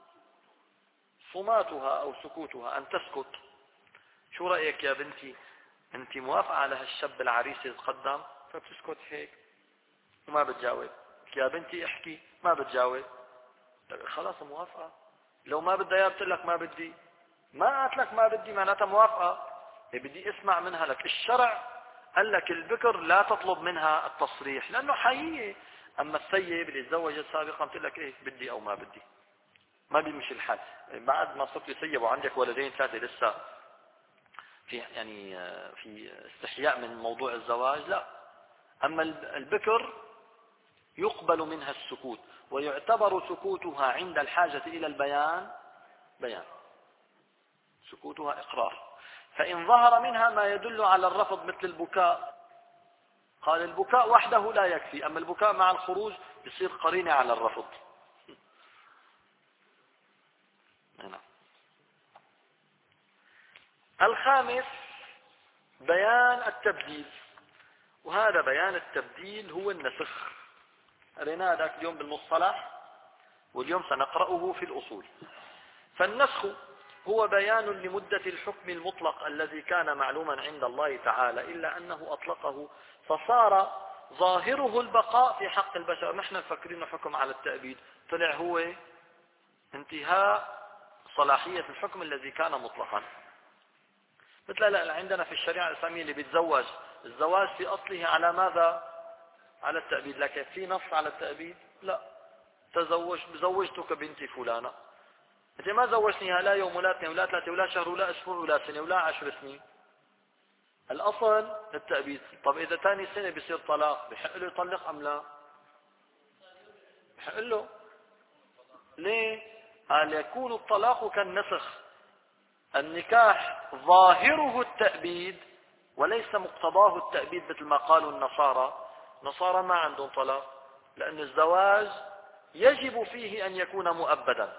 صماتها أو سكوتها، أن تسكت. شو رأيك يا بنتي؟ أنت موافقة على هالشاب العريس يتقدم؟ فبتسكت هيك وما بتجاوب. يا بنتي احكي، ما بتجاوب. خلاص موافقة. لو ما بدها بتقول لك ما بدي، ما قالت لك ما بدي معناتها موافقة. بدي اسمع منها. لك الشرع قال لك البكر لا تطلب منها التصريح لأنه حقيقي. أما الثيب اللي تزوجت سابقا بتقول لك إيه بدي أو ما بدي، ما بيمشي الحال. بعد ما صرت يسيب وعندك ولدين ثلاثة لسه في يعني في استحياء من موضوع الزواج، لا. أما البكر يقبل منها السكوت، ويعتبر سكوتها عند الحاجة إلى البيان بيان، سكوتها إقرار. فإن ظهر منها ما يدل على الرفض مثل البكاء، قال البكاء وحده لا يكفي، أما البكاء مع الخروج يصير قرينة على الرفض. الخامس بيان التبديل، وهذا بيان التبديل هو النسخ. قريناه ذاك اليوم بالمصطلح، واليوم سنقرأه في الأصول. فالنسخ هو بيان لمدة الحكم المطلق الذي كان معلوما عند الله تعالى، إلا أنه أطلقه فصار ظاهره البقاء في حق البشر. نحن فكرين حكم على التأبيد، طلع هو انتهاء صلاحية الحكم الذي كان مطلقا. مثل لا عندنا في الشريعة الإسلامية اللي بيتزوج، الزواج في أصله على ماذا؟ على التأبيد. لكن في نص على التأبيد؟ لا. تزوج زوجتك بنتي فلانة، انت ما زوجتنيها لا يوم ولا اثنين ولا ثلاثة ولا شهر ولا أسبوع ولا سنة ولا عشر سنين. الأصل التأبيد. طب إذا ثاني سنة بيصير طلاق، بحق له يطلق أم لا؟ بحق له. ليه؟ قال يكون الطلاق كالنسخ. النكاح ظاهره التأبيد وليس مقتضاه التأبيد، مثل ما قالوا النصارى. النصارى ما عندهم طلاق لأن الزواج يجب فيه أن يكون مؤبدا.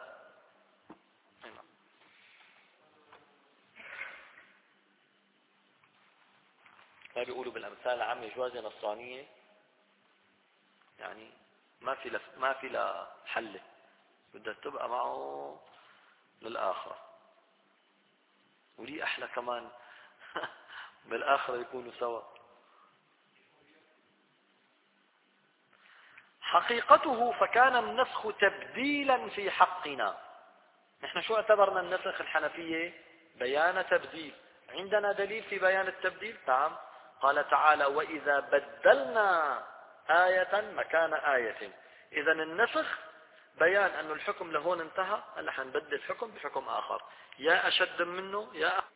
ما بيقولوا بالأمثال العامة جوازة نصرانية يعني ما في لف... ما في لا حل، بدها تبقى معه للآخرة. ولي أحلى كمان بالآخرة يكونوا سوا. حقيقته فكان النسخ تبديلا في حقنا، نحن شو اعتبرنا النسخ الحنفية؟ بيان تبديل. عندنا دليل في بيان التبديل؟ نعم. قال تعالى وإذا بدلنا آية مكان آية. إذا النسخ بيان أن الحكم لهون انتهى، هلا حنبدل الحكم بحكم آخر يا أشد منه يا أخر.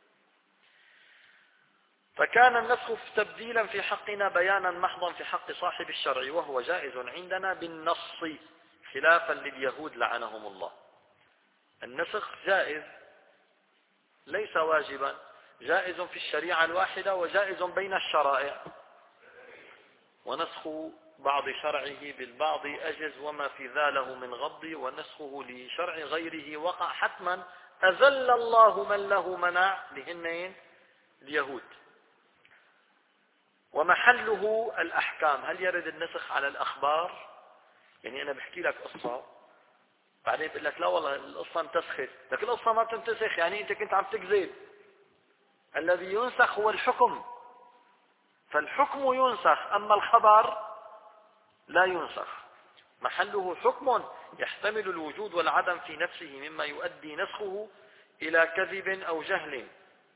فكان النسخ تبديلا في حقنا بيانا محضا في حق صاحب الشرع، وهو جائز عندنا بالنص خلافا لليهود لعنهم الله. النسخ جائز ليس واجبا، جائز في الشريعة الواحدة وجائز بين الشرائع. ونسخ بعض شرعه بالبعض أجز وما في ذا له من غض، ونسخه لشرع غيره وقع حتما أذل الله من له منع لهنين اليهود. ومحله الأحكام. هل يرد النسخ على الأخبار؟ يعني أنا بحكي لك قصة بعدين بقول لك لا والله القصة انتسخت، لكن القصة ما بتنتسخ، يعني أنت كنت عم تكذب. الذي ينسخ هو الحكم، فالحكم ينسخ أما الخبر لا ينسخ. محله حكم يحتمل الوجود والعدم في نفسه مما يؤدي نسخه إلى كذب أو جهل،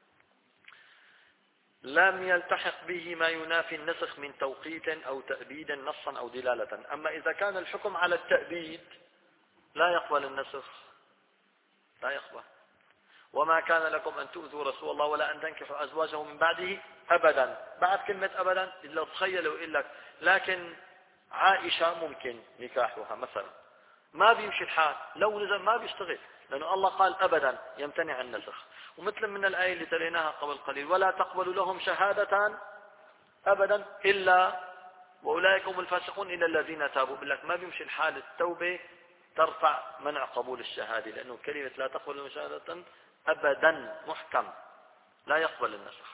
لم يلتحق به ما ينافي النسخ من توقيت أو تأبيد نصا أو دلالة. أما إذا كان الحكم على التأبيد لا يقبل النسخ، لا يقبل. وما كان لكم أن تؤذوا رسول الله ولا أن تنكحوا أزواجه من بعده أبدا. بعد كلمة أبدا إلا تخيلوا يقول لك لكن عائشة ممكن نكاحها مثلا، ما بيمشي الحال، لو نزل ما بيشتغل، لأنه الله قال أبدا يمتنع النسخ. ومثل من الآية اللي تليناها قبل قليل ولا تقبل لهم شهادة أبدا إلا وأولئك هم الفاسقون إلا الذين تابوا. بقول لك ما بيمشي الحال، التوبة ترفع منع قبول الشهادة، لأنه كلمة لا تقبل لهم شهادة أبدا محكم لا يقبل النسخ.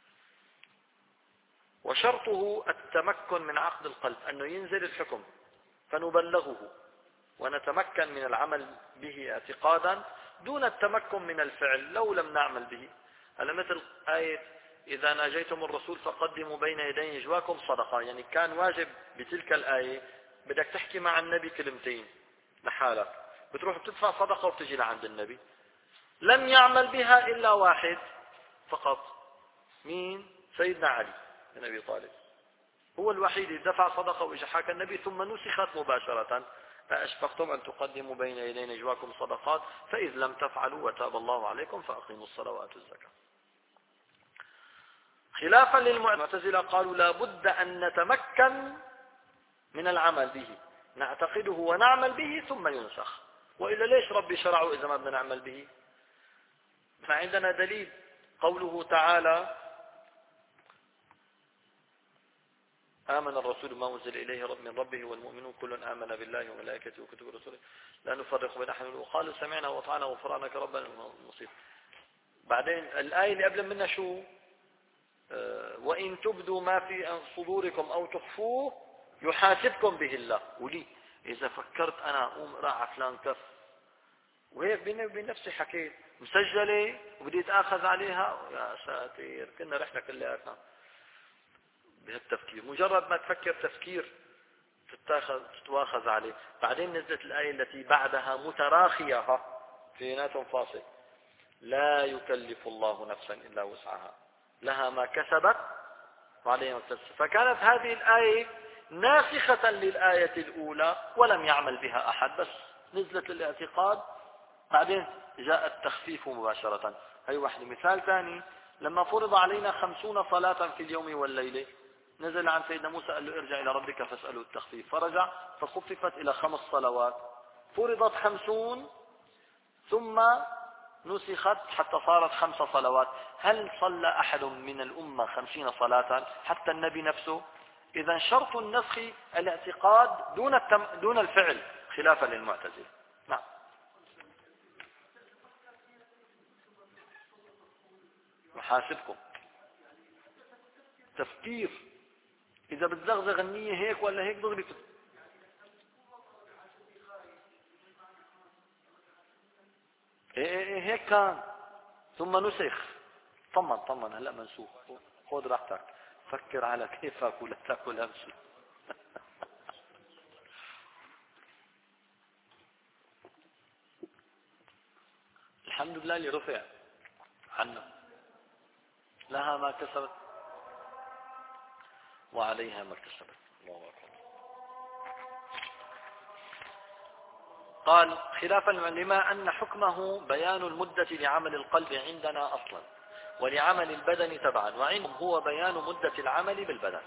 وشرطه التمكن من عقد القلب، أنه ينزل الحكم فنبلغه ونتمكن من العمل به اعتقادا دون التمكن من الفعل لو لم نعمل به. هذا مثل آية إذا ناجيتم الرسول فقدموا بين يدي نجواكم صدقة. يعني كان واجب بتلك الآية بدك تحكي مع النبي كلمتين لحالك، بتروح بتدفع صدقة وبتجي لعند النبي. لم يعمل بها إلا واحد فقط، مين؟ سيدنا علي بن أبي طالب، هو الوحيد اللي دفع صدقة وإجا حكى النبي ثم نسخت مباشرة فأشفقتم أن تقدموا بين يدي نجواكم صدقات فإذ لم تفعلوا وتاب الله عليكم فأقيموا الصلوات والزكاة. خلافا للمعتزلة قالوا لا بد أن نتمكن من العمل به، نعتقده ونعمل به ثم ينسخ، وإلا ليش ربي شرعه إذا ما بدنا نعمل به؟ فعندنا دليل قوله تعالى آمن الرسول ما أنزل إليه من ربه والمؤمنون كل آمن بالله وملائكته وكتبه ورسله لا نفرق بين أحد وقالوا سمعنا وأطعنا غفرانك ربنا المصير. بعدين الآية اللي قبل منها شو؟ أه وإن تبدوا ما في صدوركم أو تخفوه يحاسبكم به الله. ولي إذا فكرت أنا أقوم راح فلان كف وهيك بيني وبين نفسي حكيت مسجلة وبدي أتآخذ عليها، يا ساتر كنا رحنا كلياتنا بهالتفكير. مجرد ما تفكر تفكير تتاخذ تتواخذ عليه. بعدين نزلت الآية التي بعدها متراخية في ناتهم فاصل لا يكلف الله نفسا إلا وسعها لها ما كسبت وعليها ما اكتسبت. فكانت هذه الآية ناسخة للآية الأولى ولم يعمل بها أحد، بس نزلت للاعتقاد بعدين جاء التخفيف مباشرة. هي واحدة. مثال ثاني لما فرض علينا خمسون صلاة في اليوم والليلة نزل عن سيدنا موسى قال له ارجع إلى ربك فاسأله التخفيف، فرجع فخففت إلى خمس صلوات. فرضت خمسون ثم نسخت حتى صارت خمس صلوات. هل صلى أحد من الأمة خمسين صلاة حتى النبي نفسه؟ إذا شرط النسخ الاعتقاد دون التم... دون الفعل خلافا للمعتزلة. نعم. محاسبكم تفكير إذا بتزغزغ النية هيك ولا هيك دغري. إيه إيه هيك كان ثم نسخ. طمن طمن هلا منسوخ. خذ راحتك فكر على كيف أكل تاكل أمشي. الحمد لله اللي رفع عنه. لها ما كسبت وعليها ما اكتسبت. الله أكبر. قال خلافا لما أن حكمه بيان المدة لعمل القلب عندنا أصلا ولعمل البدن تبعا، وعندهم هو بيان مدة العمل بالبدن.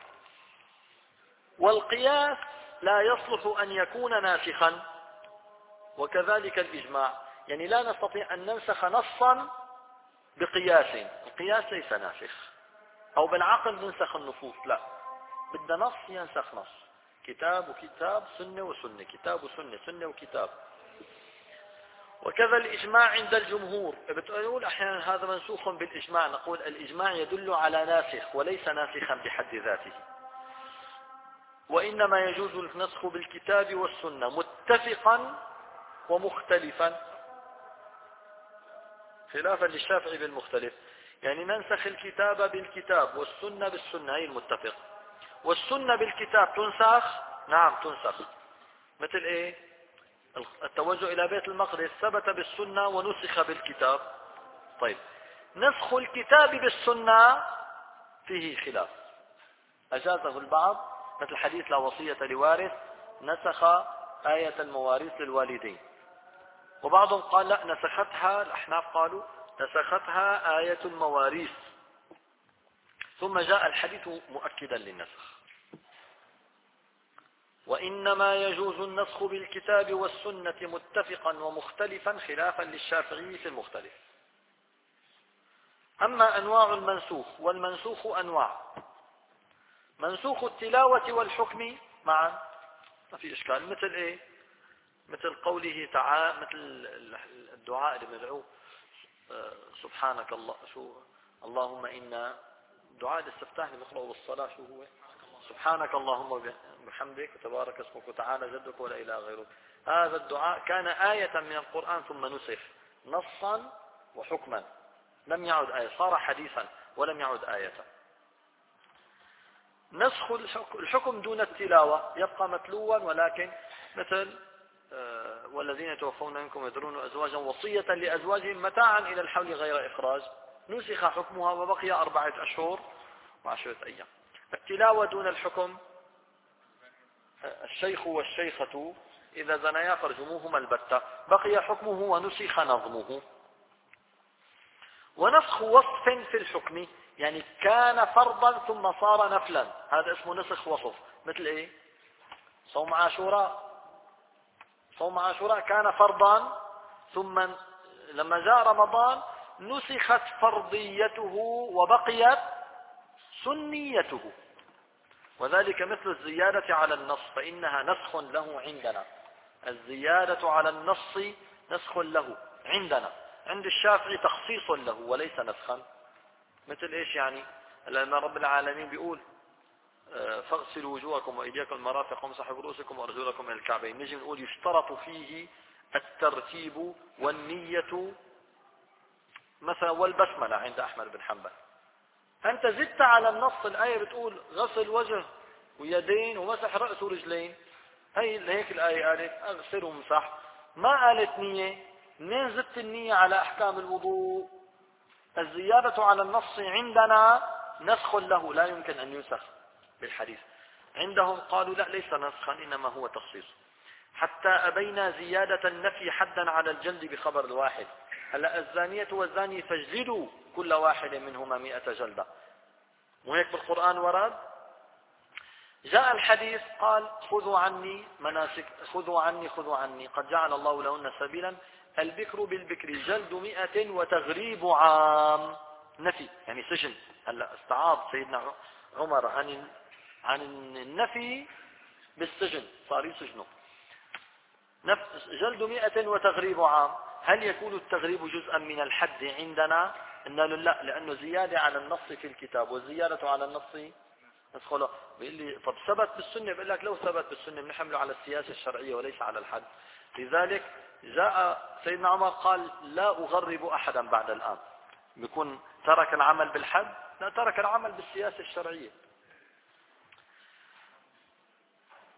والقياس لا يصلح أن يكون ناسخا، وكذلك الإجماع، يعني لا نستطيع أن ننسخ نصا بقياس، القياس ليس ناسخ، أو بالعقل ننسخ النصوص، لا، بدنا نص ينسخ نص، كتاب وكتاب، سنة وسنة، كتاب وسنة، سنة وكتاب. وكذا الإجماع عند الجمهور، بتقول أحيانا هذا منسوخ بالإجماع، نقول الإجماع يدل على ناسخ وليس ناسخا بحد ذاته، وإنما يجوز النسخ بالكتاب والسنة متفقا ومختلفا، خلافا للشافعي بالمختلف، يعني ننسخ الكتاب بالكتاب والسنة بالسنة، هي المتفق، والسنة بالكتاب تنسخ، نعم تنسخ، مثل ايه؟ التوجه الى بيت المقدس ثبت بالسنة ونسخ بالكتاب. طيب نسخ الكتاب بالسنة فيه خلاف، اجازه البعض، مثل حديث لا وصية لوارث، نسخ آية المواريث للوالدين، وبعضهم قال لا نسختها، الأحناف قالوا نسختها آية المواريث، ثم جاء الحديث مؤكدا للنسخ. وإنما يجوز النسخ بالكتاب والسنة متفقا ومختلفا، خلافا للشافعي في المختلف. أما أنواع المنسوخ، والمنسوخ أنواع، منسوخ التلاوة والحكم معا، ما في إشكال، مثل إيه؟ مثل قوله تعالى، مثل الدعاء اللي بندعوه سبحانك الله، شو اللهم إنا، دعاء الاستفتاح اللي بنقرأه بالصلاة، شو هو؟ سبحانك اللهم وبحمدك وتبارك اسمك وتعالى جدك ولا إله غيرك. هذا الدعاء كان آية من القرآن ثم نسخ نصا وحكما، لم يعد آية، صار حديثا ولم يعد آية. نسخ الحكم دون التلاوة يبقى متلوا، ولكن مثل والذين يتوفون منكم يذرون أزواجا وصية لأزواجهم متاعا إلى الحول غير إخراج، نسخ حكمها وبقي أربعة أشهر وعشرة أيام. التلاوة دون الحكم، الشيخ والشيخة إذا زنيا فرجموهما البتة، بقي حكمه ونسخ نظمه. ونسخ وصف في الحكم، يعني كان فرضا ثم صار نفلا، هذا اسمه نسخ وصف، مثل ايه؟ صوم عاشوراء، صوم عاشوراء كان فرضا، ثم لما جاء رمضان نسخت فرضيته وبقيت سنيته. وذلك مثل الزيادة على النص، فإنها نسخ له عندنا، الزيادة على النص نسخ له عندنا، عند الشافعي تخصيص له وليس نسخا. مثل ايش يعني؟ لما رب العالمين بيقول فاغسلوا وجوهكم وايديكم المرافق وامسحوا برؤوسكم وارجلكم الى الكعبين، نجي نقول يشترط فيه الترتيب والنية مثلا والبسملة عند احمد بن حنبل. انت زدت على النص، الايه بتقول غسل وجه ويدين ومسح رأس ورجلين، هي هيك الايه قالت اغسل وامسح، ما قالت نية. منين زدت النية على احكام الوضوء؟ الزيادة على النص عندنا نسخ له، لا يمكن ان ينسخ بالحديث. عندهم قالوا لا ليس نسخا، انما هو تخصيص. حتى ابينا زيادة النفي حدا على الجلد بخبر الواحد. هلا الزانية والزاني فاجلدوا كل واحد منهما مئة جلدة، وهيك بالقرآن ورد. جاء الحديث قال خذوا عني مناسك، خذوا عني خذوا عني قد جعل الله لهن سبيلا، البكر بالبكر جلد مئة وتغريب عام، نفي يعني سجن. هلا استعاض سيدنا عمر عن عن النفي بالسجن، صار يسجنه. جلد مئة وتغريب عام، هل يكون التغريب جزءا من الحد عندنا؟ قلنا له لا، لأنه زيادة على النص في الكتاب، والزيادة على النص ندخله. بيقول لي طب ثبت بالسنة، بقول لك لو ثبت بالسنة بنحمله على السياسة الشرعية وليس على الحد. لذلك جاء سيدنا عمر قال لا أغرب أحدا بعد الآن، بيكون ترك العمل بالحد، لا ترك العمل بالسياسة الشرعية.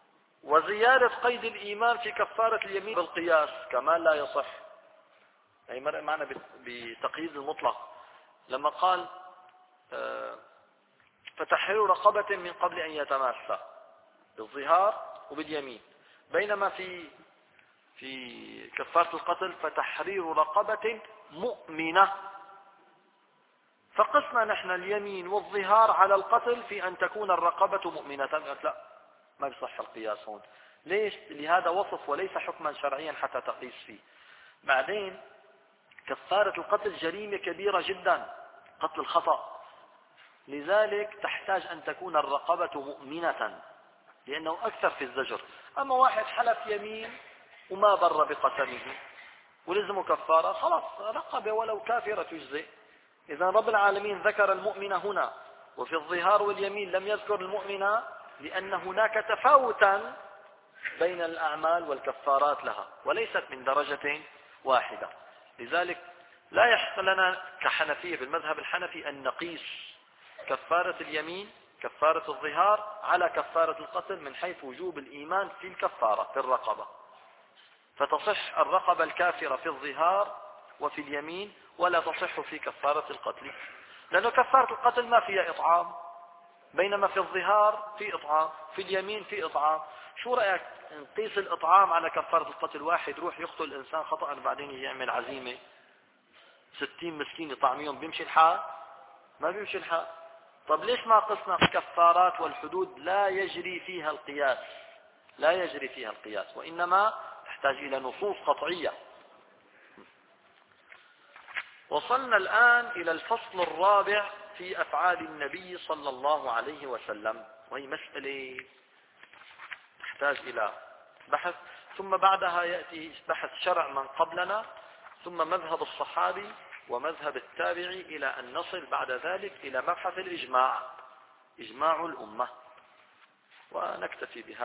وزيادة قيد الإيمان في كفارة اليمين بالقياس كما لا يصح، هي مرة معنا بتقييد المطلق لما قال فتحرير رقبة من قبل أن يتماسى بالظهار وباليمين، بينما في في كفارة القتل فتحرير رقبة مؤمنة. فقسنا نحن اليمين والظهار على القتل في أن تكون الرقبة مؤمنة. لا، ما بيصح القياس هون. ليش؟ لهذا وصف وليس حكما شرعيا حتى تقيس فيه. بعدين كفارة القتل جريمة كبيرة جدا، قتل الخطأ، لذلك تحتاج أن تكون الرقبة مؤمنة لأنه أكثر في الزجر. أما واحد حلف يمين وما بر بقسمه ولزمه كفارة، خلاص رقبة ولو كافرة تجزئ. إذا رب العالمين ذكر المؤمن هنا وفي الظهار واليمين لم يذكر المؤمن لأن هناك تفاوتا بين الأعمال والكفارات لها وليست من درجة واحدة. لذلك لا يحق لنا كحنفية بالمذهب الحنفي أن نقيس كفارة اليمين كفارة الظهار على كفارة القتل من حيث وجوب الإيمان في الكفارة في الرقبة، فتصح الرقبة الكافرة في الظهار وفي اليمين ولا تصح في كفارة القتل، لأنه كفارة القتل ما فيها إطعام، بينما في الظهار في إطعام، في اليمين في إطعام. شو رأيك نقيس الإطعام على كفارة القتل؟ واحد روح يقتل الإنسان خطأ بعدين يعمل عزيمة ستين مسكين يطعميهم، بيمشي الحال؟ ما بيمشي الحال. طب ليش ما قسنا الكفارات والحدود لا يجري فيها القياس؟ لا يجري فيها القياس، وإنما تحتاج إلى نصوص قطعية. وصلنا الآن إلى الفصل الرابع في أفعال النبي صلى الله عليه وسلم، وهي مسألة تحتاج إلى بحث، ثم بعدها يأتي بحث شرع من قبلنا، ثم مذهب الصحابي ومذهب التابعي، إلى أن نصل بعد ذلك إلى مبحث الإجماع، إجماع الأمة، ونكتفي بها.